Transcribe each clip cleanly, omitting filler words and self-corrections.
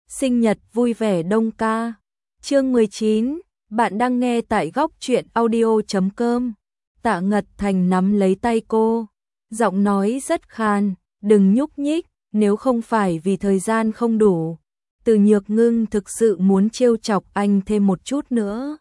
Sinh nhật vui vẻ Đông ca. Chương 19, bạn đang nghe tại góc truyện audio.com. Tạ Ngật Thành nắm lấy tay cô, giọng nói rất khan, đừng nhúc nhích, nếu không phải vì thời gian không đủ. Từ Nhược Ngưng thực sự muốn trêu chọc anh thêm một chút nữa.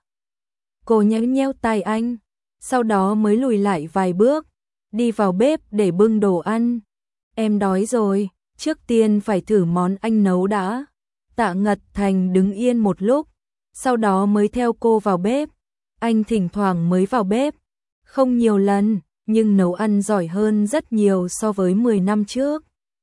Cô nhéo nhéo tay anh, sau đó mới lùi lại vài bước, đi vào bếp để bưng đồ ăn. Em đói rồi, trước tiên phải thử món anh nấu đã. Tạ Ngật Thành đứng yên một lúc, sau đó mới theo cô vào bếp. Anh thỉnh thoảng mới vào bếp, không nhiều lần, nhưng nấu ăn giỏi hơn rất nhiều so với 10 năm trước.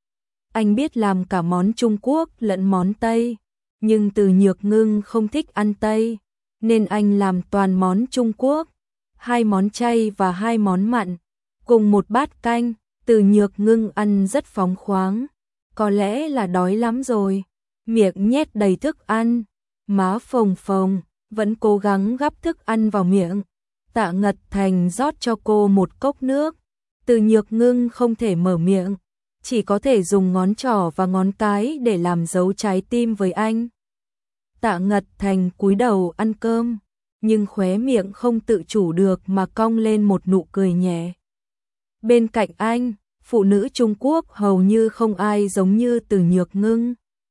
Anh biết làm cả món Trung Quốc lẫn món Tây, nhưng Từ Nhược Ngưng không thích ăn Tây, nên anh làm toàn món Trung Quốc, 2 món chay và 2 món mặn, cùng một bát canh. Từ Nhược Ngưng ăn rất phóng khoáng, có lẽ là đói lắm rồi, miệng nhét đầy thức ăn, má phồng phồng, vẫn cố gắng gắp thức ăn vào miệng. Tạ Ngật Thành rót cho cô một cốc nước, Từ Nhược Ngưng không thể mở miệng, chỉ có thể dùng ngón trỏ và ngón cái để làm dấu trái tim với anh. Tạ Ngật Thành cúi đầu ăn cơm, nhưng khóe miệng không tự chủ được mà cong lên một nụ cười nhẹ. Bên cạnh anh, phụ nữ Trung Quốc hầu như không ai giống như Từ Nhược Ngưng.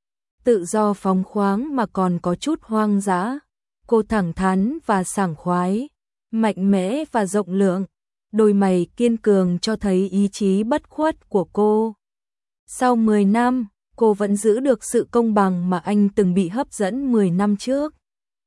Tự do phóng khoáng mà còn có chút hoang dã. Cô thẳng thắn và sảng khoái, mạnh mẽ và rộng lượng, đôi mày kiên cường cho thấy ý chí bất khuất của cô. Sau 10 năm, cô vẫn giữ được sự công bằng mà anh từng bị hấp dẫn 10 năm trước.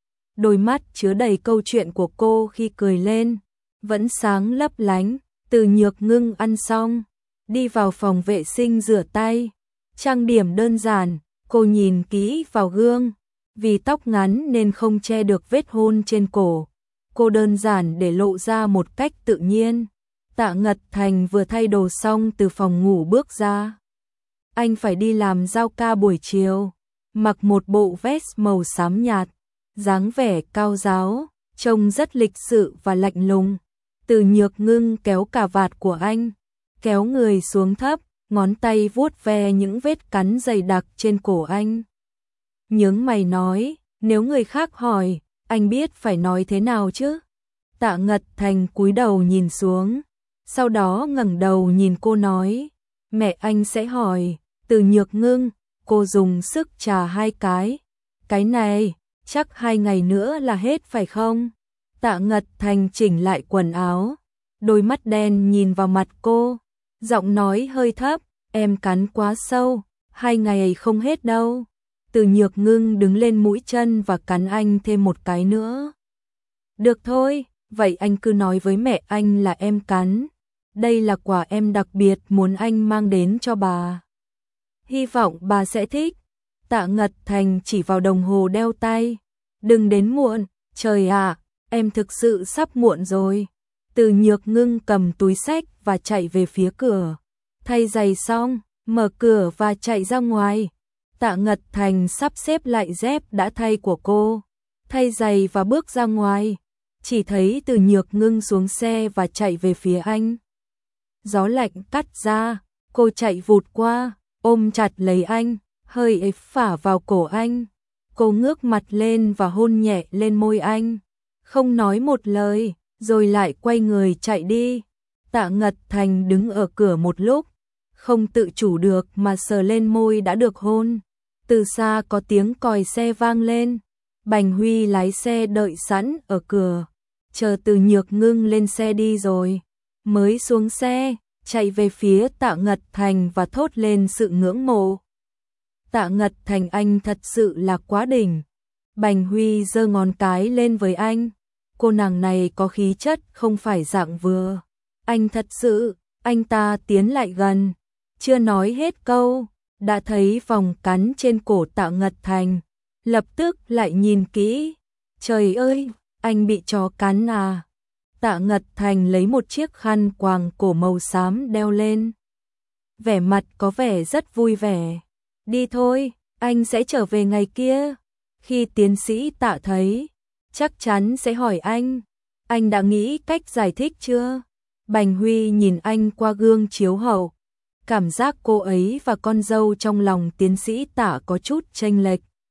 Đôi mắt chứa đầy câu chuyện của cô khi cười lên, vẫn sáng lấp lánh. Từ Nhược Ngưng ăn xong, đi vào phòng vệ sinh rửa tay, trang điểm đơn giản, cô nhìn kỹ vào gương, vì tóc ngắn nên không che được vết hôn trên cổ. Cô đơn giản để lộ ra một cách tự nhiên. Tạ Ngật Thành vừa thay đồ xong từ phòng ngủ bước ra. Anh phải đi làm giao ca buổi chiều, mặc một bộ vest màu xám nhạt, dáng vẻ cao giáo, trông rất lịch sự và lạnh lùng. Từ Nhược Ngưng kéo cà vạt của anh, kéo người xuống thấp, ngón tay vuốt ve những vết cắn dày đặc trên cổ anh. Nhướng mày nói, nếu người khác hỏi, anh biết phải nói thế nào chứ? Tạ Ngật Thành cúi đầu nhìn xuống, sau đó ngẩng đầu nhìn cô nói, mẹ anh sẽ hỏi. Từ Nhược Ngưng, cô dùng sức chà 2 cái. Cái này, chắc 2 ngày nữa là hết phải không? Tạ Ngật Thành chỉnh lại quần áo, đôi mắt đen nhìn vào mặt cô, giọng nói hơi thấp, em cắn quá sâu, 2 ngày không hết đâu. Từ Nhược Ngưng đứng lên mũi chân và cắn anh thêm một cái nữa. Được thôi, vậy anh cứ nói với mẹ anh là em cắn. Đây là quà em đặc biệt muốn anh mang đến cho bà. Hy vọng bà sẽ thích. Tạ Ngật Thành chỉ vào đồng hồ đeo tay. Đừng đến muộn, trời ạ. Em thực sự sắp muộn rồi. Từ Nhược Ngưng cầm túi xách và chạy về phía cửa. Thay giày xong, mở cửa và chạy ra ngoài. Tạ Ngật Thành sắp xếp lại dép đã thay của cô, thay giày và bước ra ngoài. Chỉ thấy Từ Nhược Ngưng xuống xe và chạy về phía anh. Gió lạnh cắt ra, cô chạy vụt qua, ôm chặt lấy anh, hơi ép phả vào cổ anh. Cô ngước mặt lên và hôn nhẹ lên môi anh. Không nói một lời, rồi lại quay người chạy đi. Tạ Ngật Thành đứng ở cửa một lúc, không tự chủ được mà sờ lên môi đã được hôn. Từ xa có tiếng còi xe vang lên. Bành Huy lái xe đợi sẵn ở cửa, chờ Từ Nhược Ngưng lên xe đi rồi, mới xuống xe, chạy về phía Tạ Ngật Thành và thốt lên sự ngưỡng mộ. Tạ Ngật Thành, anh thật sự là quá đỉnh. Bành Huy giơ ngón cái lên với anh. Cô nàng này có khí chất không phải dạng vừa. Anh thật sự, anh ta tiến lại gần. Chưa nói hết câu, đã thấy vòng cắn trên cổ Tạ Ngật Thành. Lập tức lại nhìn kỹ. Trời ơi, anh bị chó cắn à? Tạ Ngật Thành lấy một chiếc khăn quàng cổ màu xám đeo lên. Vẻ mặt có vẻ rất vui vẻ. Đi thôi, anh sẽ trở về ngày kia. Khi tiến sĩ Tạ thấy, chắc chắn sẽ hỏi anh đã nghĩ cách giải thích chưa? Bành Huy nhìn anh qua gương chiếu hậu, cảm giác cô ấy và con dâu trong lòng tiến sĩ Tạ có chút chênh lệch.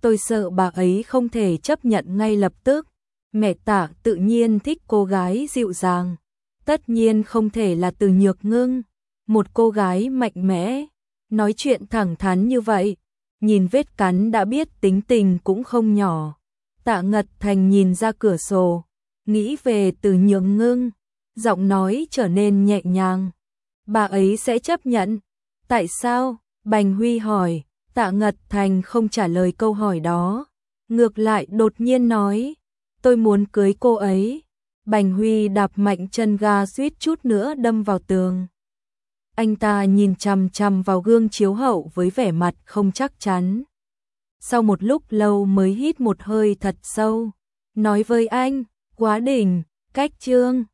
tôi sợ bà ấy không thể chấp nhận ngay lập tức. Mẹ Tạ tự nhiên thích cô gái dịu dàng, tất nhiên không thể là Từ Nhược Ngưng, một cô gái mạnh mẽ, nói chuyện thẳng thắn như vậy, nhìn vết cắn đã biết tính tình cũng không nhỏ. Tạ Ngật Thành nhìn ra cửa sổ, nghĩ về Từ Nhược Ngưng, giọng nói trở nên nhẹ nhàng. Bà ấy sẽ chấp nhận. Tại sao? Bành Huy hỏi. Tạ Ngật Thành không trả lời câu hỏi đó, ngược lại đột nhiên nói, tôi muốn cưới cô ấy. Bành Huy đạp mạnh chân ga suýt chút nữa đâm vào tường. Anh ta nhìn chằm chằm vào gương chiếu hậu với vẻ mặt không chắc chắn. Sau một lúc lâu mới hít một hơi thật sâu, nói với anh, quá đỉnh, cách chương.